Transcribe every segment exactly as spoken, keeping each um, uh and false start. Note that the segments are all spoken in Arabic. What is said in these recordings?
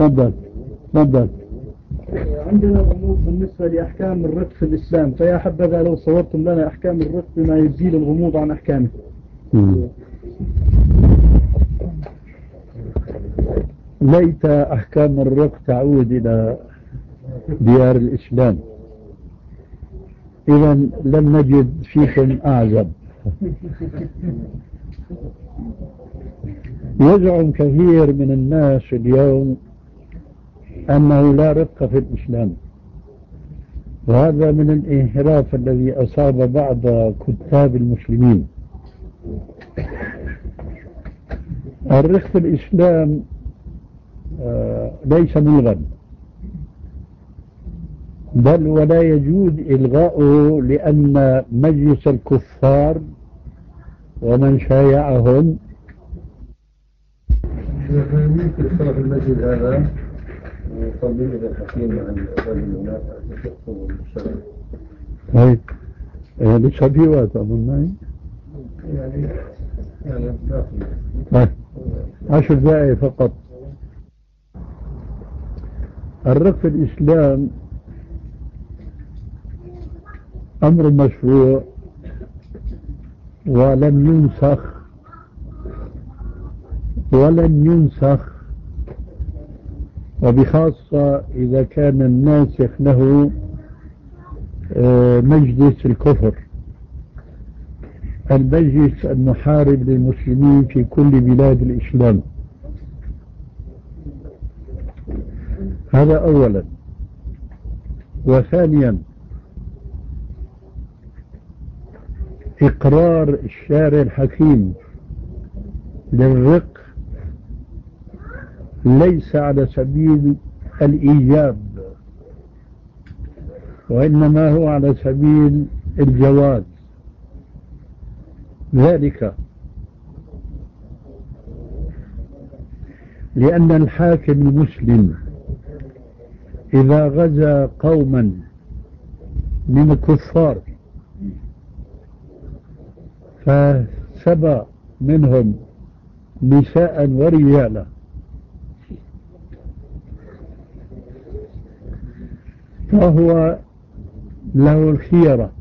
تفضل تفضل. عندنا غموض بالنسبة لأحكام الرق في الإسلام، فيا حبذا لو صورتم لنا أحكام الرق بما يزيل الغموض عن أحكامه. ليت أحكام الرق تعود إلى ديار الإسلام، إذا لم نجد فيكم أعزب. يزعم كثير من الناس اليوم أنه لا رق في الإسلام، وهذا من الانحراف الذي أصاب بعض كتاب المسلمين. الرق في الإسلام آه ليس ملغا، بل ولا يجوز إلغاؤه، لأن مجلس الكفار ومن شايعهم يمكن صرف المسجد هذا ويصلي إلى الحكيم عن الرجل هناك يخطب الشرع. طيب لسه في وقت أظن يعني يعني طيب عشر دقائق فقط. الرق في الإسلام أمر مشروع ولم ينسخ ولن ينسخ، وبخاصة إذا كان الناسخ له مجلس الكفر، المجلس المحارب للمسلمين في كل بلاد الإسلام. هذا أولا. وثانيا إقرار الشارع الحكيم للرق ليس على سبيل الإيجاب، وإنما هو على سبيل الجواز. ذلك لأن الحاكم المسلم إذا غزا قوما من الكفار فسبى منهم نساء ورجالا، فهو له الخيرة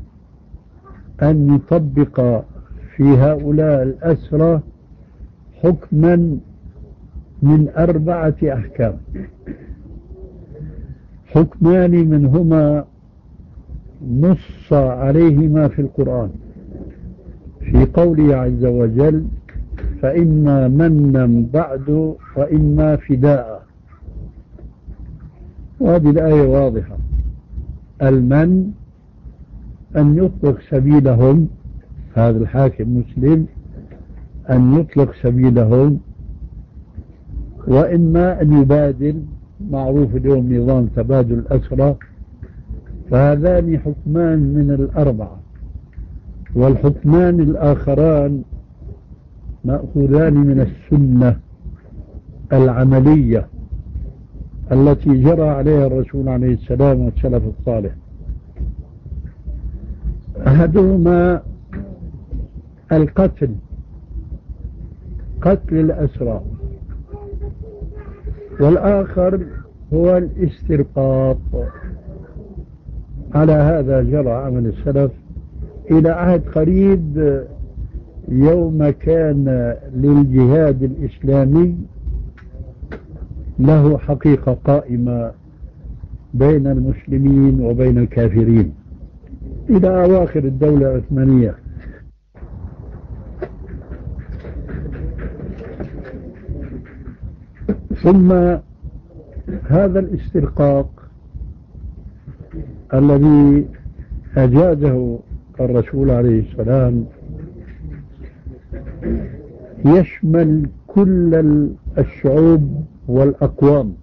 أن يطبق في هؤلاء الأسرى حكما من أربعة أحكام. حكمان منهما نص عليهما في القرآن في قوله عز وجل: فإما منا بعد وإما فداء. وهذه الآية واضحة. المن أن يطلق سبيلهم، هذا الحاكم مسلم أن يطلق سبيلهم، وإما أن يبادل، معروف اليوم نظام تبادل الأسرى. فهذان حكمان من الأربعة، والحكمان الآخران مأخوذان من السنة العملية التي جرى عليها الرسول عليه السلام والسلف الصالح. أحدهما القتل، قتل الأسرى، والآخر هو الاسترقاق. على هذا جرى عمل السلف إلى عهد قريب، يوم كان للجهاد الإسلامي له حقيقة قائمة بين المسلمين وبين الكافرين، إلى أواخر الدولة العثمانية. ثم هذا الاسترقاق الذي أجازه الرسول عليه السلام يشمل كل الشعوب والأقوام،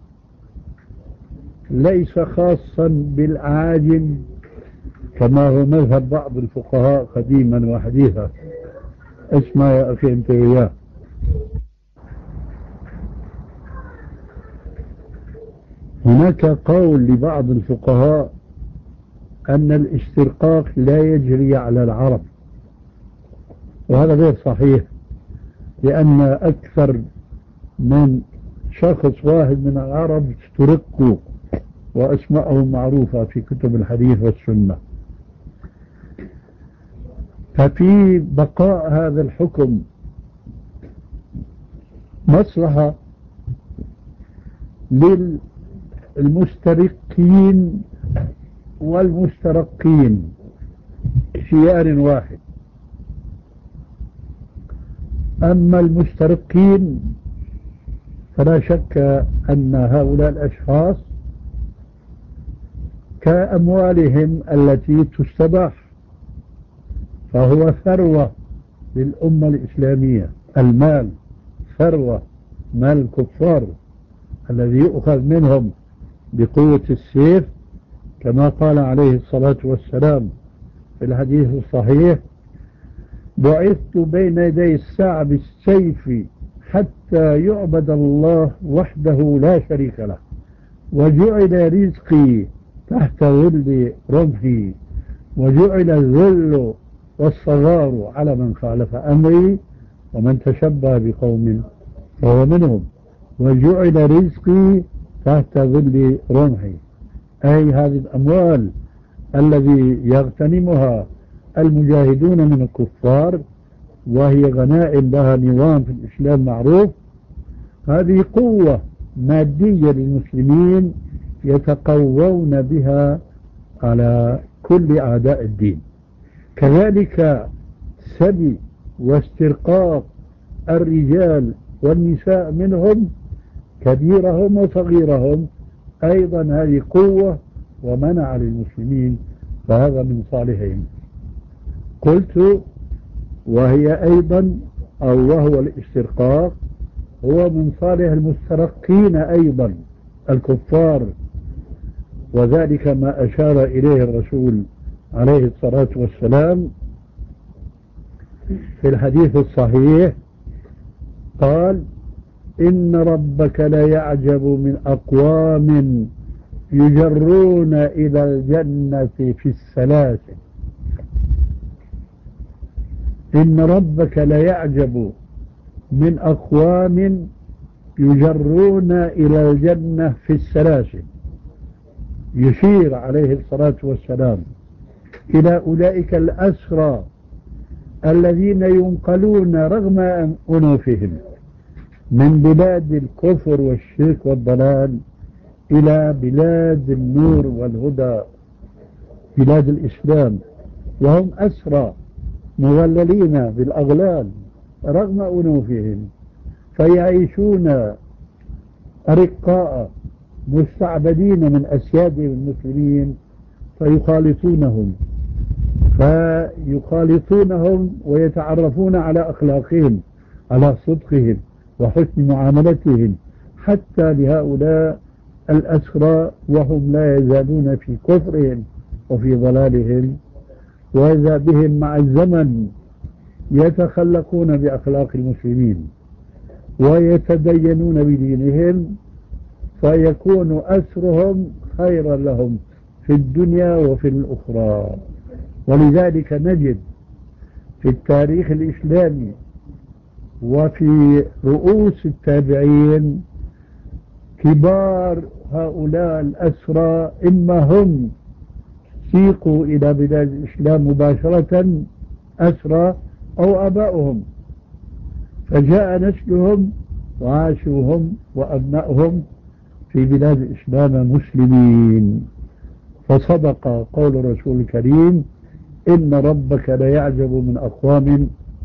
ليس خاصا بالأعاجم كما هو مذهب بعض الفقهاء قديما وحديثا. اسمع يا أخي أنت وياه. هناك قول لبعض الفقهاء أن الاسترقاق لا يجري على العرب، وهذا غير صحيح، لأن أكثر من شخص واحد من العرب استرقوا وأسماءهم معروفة في كتب الحديث والسنة. ففي بقاء هذا الحكم مصلحة للمسترقين والمسترقين شيار واحد. أما المسترقين فلا شك أن هؤلاء الأشخاص كأموالهم التي تستباح، فهو ثروة للأمة الإسلامية. المال ثروة، مال الكفار الذي يؤخذ منهم بقوة السيف، كما قال عليه الصلاة والسلام في الحديث الصحيح: بعثت بين يدي الساعة بالسيف حتى يعبد الله وحده لا شريك له، وجعل رزقي تحت ظل رمحي، وجعل الذل والصغار على من خالف أمري، ومن تشبه بقوم فهو منهم، وجعل رزقي تحت ظل رمحي. أي هذه الأموال الذي يغتنمها المجاهدون من الكفار، وهي غنائم لها نظام في الإسلام معروف، هذه قوة مادية للمسلمين يتقوون بها على كل أعداء الدين. كذلك سبي واسترقاق الرجال والنساء منهم كبيرهم وصغيرهم أيضا هذه قوة ومنع للمسلمين، فهذا من صالحهم. قلت وهي أيضا أو وهو الاسترقاق هو من صالح المسترقين أيضا الكفار، وذلك ما أشار إليه الرسول عليه الصلاة والسلام في الحديث الصحيح، قال: إن ربك ليعجب من أقوام يجرون إلى الجنة في السلاسل. إن ربك ليعجب من أقوام يجرون إلى الجنة في السلاسل. يشير عليه الصلاة والسلام إلى أولئك الأسرى الذين ينقلون رغم أنوفهم من بلاد الكفر والشرك والضلال إلى بلاد النور والهدى، بلاد الإسلام، وهم أسرى مغللين بالأغلال رغم أنوفهم، فيعيشون أرقاء مستعبدين من أسيادهم المسلمين، فيخالطونهم فيخالطونهم ويتعرفون على أخلاقهم، على صدقهم وحسن معاملتهم، حتى لهؤلاء الأسرى وهم لا يزالون في كفرهم وفي ضلالهم، وإذا بهم مع الزمن يتخلقون بأخلاق المسلمين ويتدينون بدينهم، فيكون أسرهم خيرا لهم في الدنيا وفي الأخرى. ولذلك نجد في التاريخ الإسلامي وفي رؤوس التابعين كبار هؤلاء الأسرى إما هم سيقوا إلى بلاد الإسلام مباشرة أسرى أو آباؤهم، فجاء نسلهم وعاشوهم وأبنائهم في بلاد الإسلام مسلمين. فصدق قول الرسول الكريم: إن ربك ليعجب من أقوام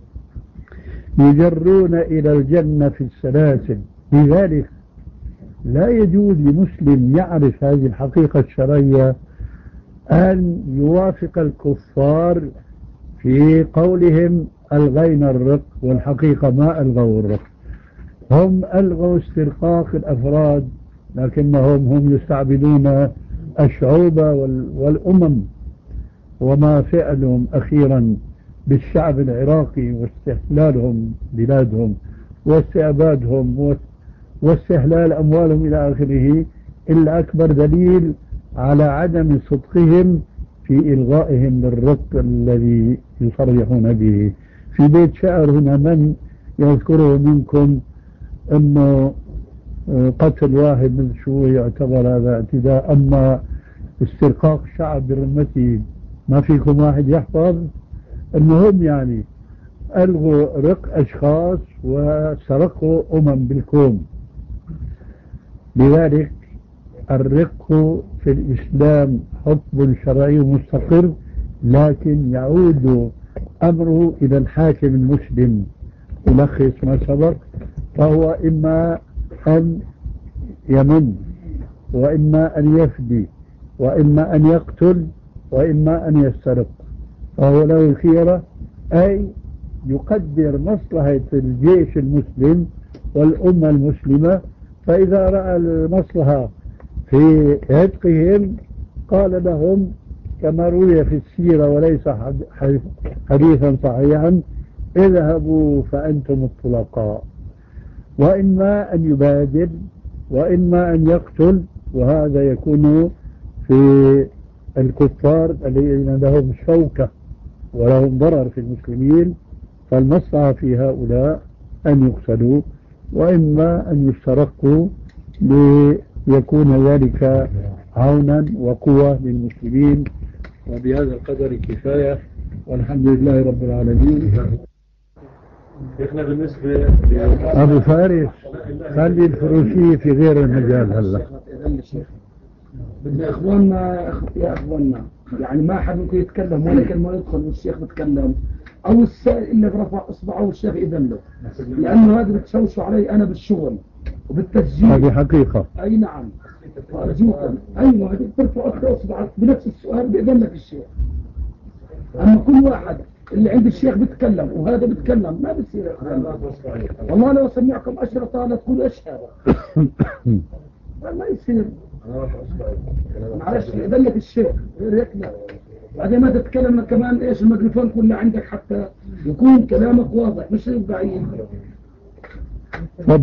يجرون إلى الجنة في السلاسل. لذلك لا يجوز لمسلم يعرف هذه الحقيقة الشرعية أن يوافق الكفار في قولهم ألغينا الرق، والحقيقة ما ألغوا الرق، هم ألغوا استرقاق الأفراد، لكنهم هم يستعبدون الشعوب والأمم. وما فعلهم أخيرا بالشعب العراقي واستحلالهم بلادهم واستعبادهم واستحلال أموالهم إلى آخره إلا أكبر دليل على عدم صدقهم في إلغائهم للرق الذي يصرحون به. في بيت شعر هنا من يذكره منكم أنه قتل واحد من شو يعتبر هذا اعتداء. أما استرقاق شعب برمته ما فيكم واحد يحفظ. المهم يعني ألغوا رق أشخاص وسرقوا أمم بالكون. لذلك الرق في الإسلام حكم شرعي مستقر، لكن يعود أمره إلى الحاكم المسلم. ألخص ما سبق، فهو إما أن يمن، وإما أن يفدي، وإما أن يقتل، وإما أن يسترق. فهو له الخيرة، أي يقدر مصلحة الجيش المسلم والأمة المسلمة، فإذا رأى المصلحة في عتقهم قال لهم كما روي في السيرة وليس حديثا صحيحا: اذهبوا فأنتم الطلقاء. وإما أن يبادر، وإما أن يقتل، وهذا يكون في الكفار الذين لهم شوكة ولهم ضرر في المسلمين، فالمصلحة في هؤلاء أن يقتلوا، وإما أن يسترقوا ليكون ذلك عونا وقوة للمسلمين. وبهذا القدر كفاية، والحمد لله رب العالمين. شيخنا بالنسبة أبو فارس خلي الفروسية في غير المجال هلا. بدنا إخواننا يا إخواننا يعني ما حد ممكن يتكلم ولا كلمة يدخل والشيخ بتكلم، أو السائل اللي برفع إصبعه والشيخ إذن له، لأنه هذا بتشوشوا علي أنا بالشغل وبالتسجيل. هذه حقيقة. أي نعم. وأرجوكم أيوة هذه ترفعوا إصبعك بنفس السؤال بإذن لك الشيخ. أما كل واحد اللي عند الشيخ بتكلم وهذا بتكلم ما بتصير يا إخواننا. والله لو سمعكم أشرطة لا تقول أشهر ما يصير. معلش إذن لك الشيخ غير هيك لا. بعدين ما تتكلم كمان إيش الميكروفون كله عندك حتى يكون كلامك واضح مش بعيد.